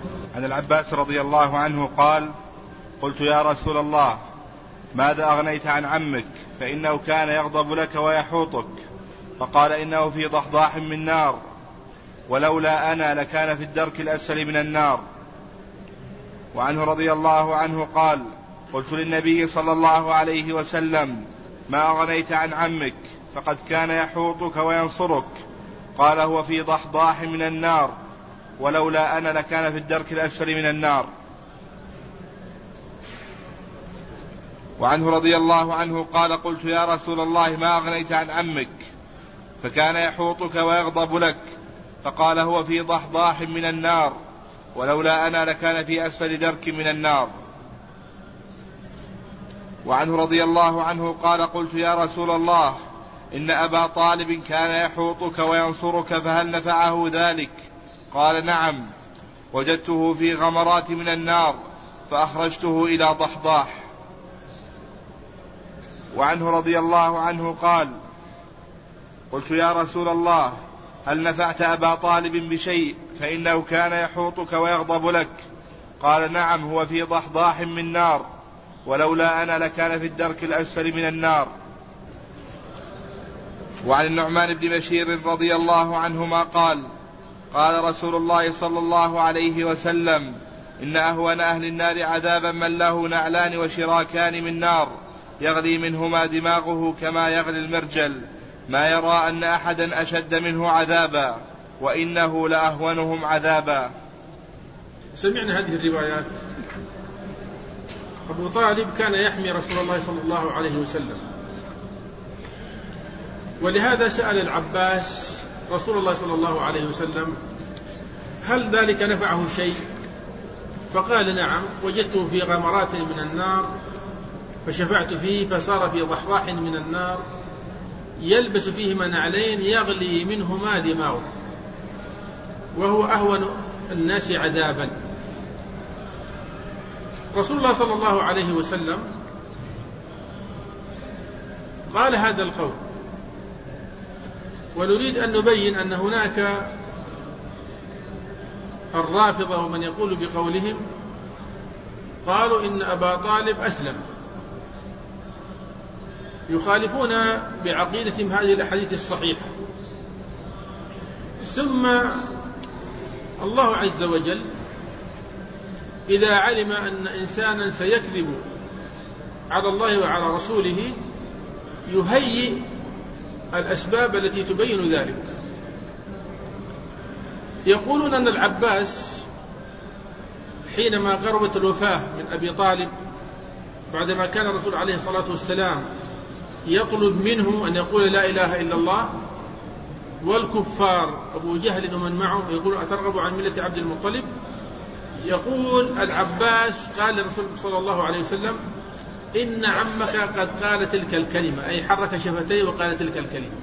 عن العباس رضي الله عنه قال: قلت يا رسول الله ماذا أغنيت عن عمك؟ فإنه كان يغضب لك ويحوطك. فقال: إنه في ضحضاح من نار، ولولا أنا لكان في الدرك الأسفل من النار. وعنه رضي الله عنه قال: قلت للنبي صلى الله عليه وسلم: ما أغنيت عن عمك؟ فقد كان يحوطك وينصرك. قال: هو في ضحضاح من النار، ولولا أنا لكان في الدرك الأسفل من النار. وعنه رضي الله عنه قال: قلت يا رسول الله ما أغنيت عن عمك؟ فكان يحوطك ويغضب لك. فقال: هو في ضحضاح من النار، ولولا أنا لكان في أسفل درك من النار. وعنه رضي الله عنه قال: قلت يا رسول الله إن أبا طالب كان يحوطك وينصرك، فهل نفعه ذلك؟ قال: نعم، وجدته في غمرات من النار فأخرجته إلى ضحضاح. وعنه رضي الله عنه قال: قلت يا رسول الله هل نفعت أبا طالب بشيء؟ فإنه كان يحوطك ويغضب لك. قال: نعم، هو في ضحضاح من نار، ولولا أنا لكان في الدرك الأسفل من النار. وعن النعمان بن بشير رضي الله عنهما قال: قال رسول الله صلى الله عليه وسلم: إن أهون أهل النار عذابا من له نعلان وشراكان من نار يغلي منهما دماغه كما يغلي المرجل، ما يرى أن أحدا أشد منه عذابا، وإنه لأهونهم عذابا. سمعنا هذه الروايات. أبو طالب كان يحمي رسول الله صلى الله عليه وسلم، ولهذا سأل العباس رسول الله صلى الله عليه وسلم: هل ذلك نفعه شيء؟ فقال: نعم، وجدته في غمرات من النار فشفعت فيه فصار في ضحضاح من النار يلبس فيهما نعلين يغلي منهما دماغه، وهو أهون الناس عذابا. رسول الله صلى الله عليه وسلم قال هذا القول، ونريد أن نبين أن هناك الرافضة ومن يقول بقولهم قالوا إن أبا طالب أسلم، يخالفون بعقيدتهم هذه الأحاديث الصحيحة. ثم الله عز وجل إذا علم أن إنسانا سيكذب على الله وعلى رسوله يهيئ الأسباب التي تبين ذلك. يقولون أن العباس حينما قربت الوفاة من أبي طالب بعدما كان الرسول عليه الصلاة والسلام يطلب منه أن يقول لا إله إلا الله، والكفار أبو جهل ومن معه يقول أترغب عن ملة عبد المطلب، يقول العباس قال للرسول صلى الله عليه وسلم: إن عمك قد قال تلك الكلمة، أي حرك شفتيه وقال تلك الكلمة.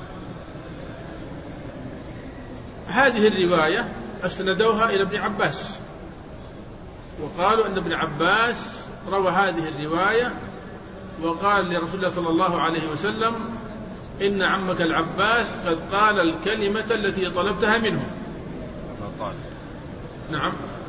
هذه الرواية أسندوها إلى ابن عباس، وقالوا أن ابن عباس روى هذه الرواية وقال لرسول الله صلى الله عليه وسلم: إن عمك العباس قد قال الكلمة التي طلبتها منه. نعم،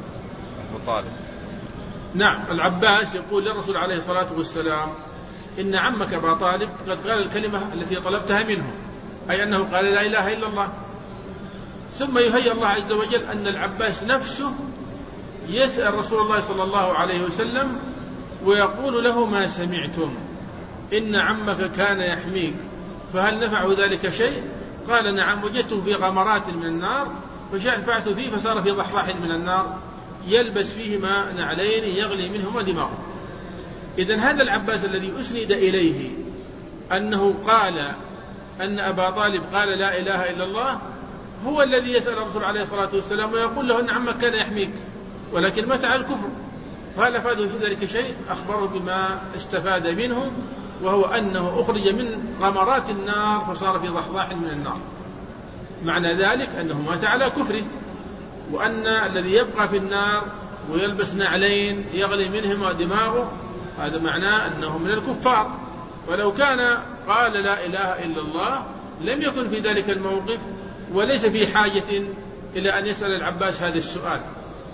نعم، العباس يقول للرسول عليه الصلاة والسلام: إن عمك أبا طالب قد قال الكلمة التي طلبتها منه، أي أنه قال لا إله إلا الله. ثم يهيئ الله عز وجل أن العباس نفسه يسأل رسول الله صلى الله عليه وسلم ويقول له: ما سمعتم؟ إن عمك كان يحميك، فهل نفعه ذلك شيء؟ قال: نعم، وجدته في غمرات من النار فشفعت فيه فصار في ضحضاح من النار يلبس فيهما نعلين يغلي منهما دماغه. إذن هذا العباس الذي أسند إليه أنه قال أن أبا طالب قال لا إله إلا الله هو الذي يسأل الرسول عليه الصلاة والسلام ويقول له أن عمك كان يحميك، ولكن مات على الكفر. فهل أفاده في ذلك شيء؟ أخبره بما استفاد منه، وهو أنه أخرج من غمرات النار فصار في ضحضاح من النار. معنى ذلك أنه مات على كفره، وأن الذي يبقى في النار ويلبس نعلين يغلي منهما دماغه هذا معناه أنه من الكفار. ولو كان قال لا إله إلا الله لم يكن في ذلك الموقف وليس في حاجة إلى أن يسأل العباس هذا السؤال،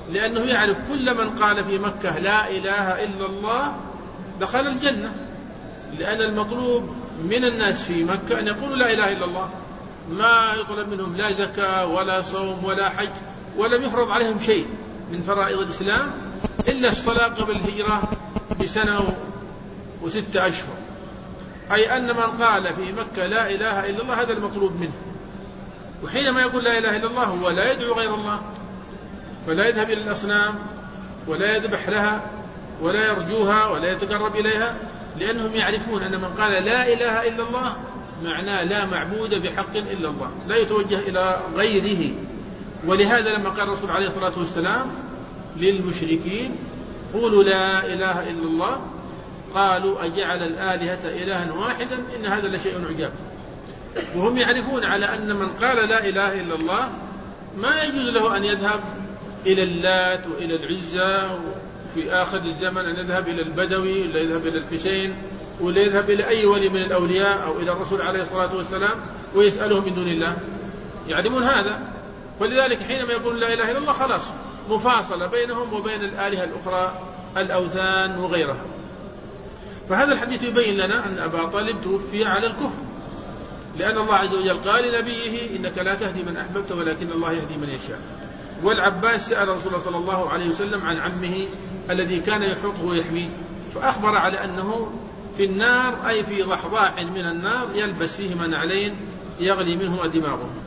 لأنه يعرف كل من قال في مكة لا إله إلا الله دخل الجنة، لأن المطلوب من الناس في مكة أن يقولوا لا إله إلا الله، ما يطلب منهم لا زكاة ولا صوم ولا حج، ولم يفرض عليهم شيء من فرائض الإسلام إلا الصلاة قبل الهجرة ب1 و6 أشهر، أي أن من قال في مكة لا إله إلا الله هذا المطلوب منه. وحينما يقول لا إله إلا الله هو لا يدعو غير الله، فلا يذهب إلى الأصنام ولا يذبح لها ولا يرجوها ولا يتقرب إليها، لأنهم يعرفون أن من قال لا إله إلا الله معناه لا معبود بحق إلا الله، لا يتوجه إلى غيره. ولهذا لما قال الرسول عليه الصلاة والسلام للمشركين قولوا لا إله إلا الله، قالوا أجعل الآلهة إلها واحدا إن هذا لشيء عجاب. وهم يعرفون على أن من قال لا إله إلا الله ما يجوز له أن يذهب إلى اللات وإلى العزى، في آخر الزمن أن يذهب إلى البدوي ولا يذهب إلى الحسين ولا يذهب إلى أي ولي من الأولياء أو إلى الرسول عليه الصلاة والسلام ويسأله من دون الله، يعلمون هذا. ولذلك حينما يقول لا إله إلا الله خلاص مفاصلة بينهم وبين الآلهة الأخرى الأوثان وغيرها. فهذا الحديث يبين لنا أن أبا طالب توفي على الكفر، لأن الله عز وجل قال لنبيه إنك لا تهدي من أحببت ولكن الله يهدي من يشاء. والعباس سأل رسول الله صلى الله عليه وسلم عن عمه الذي كان يحرقه ويحميه، فأخبر على أنه في النار، أي في ضحضاح من النار يلبس فيهما نعلين يغلي منهما دماغه.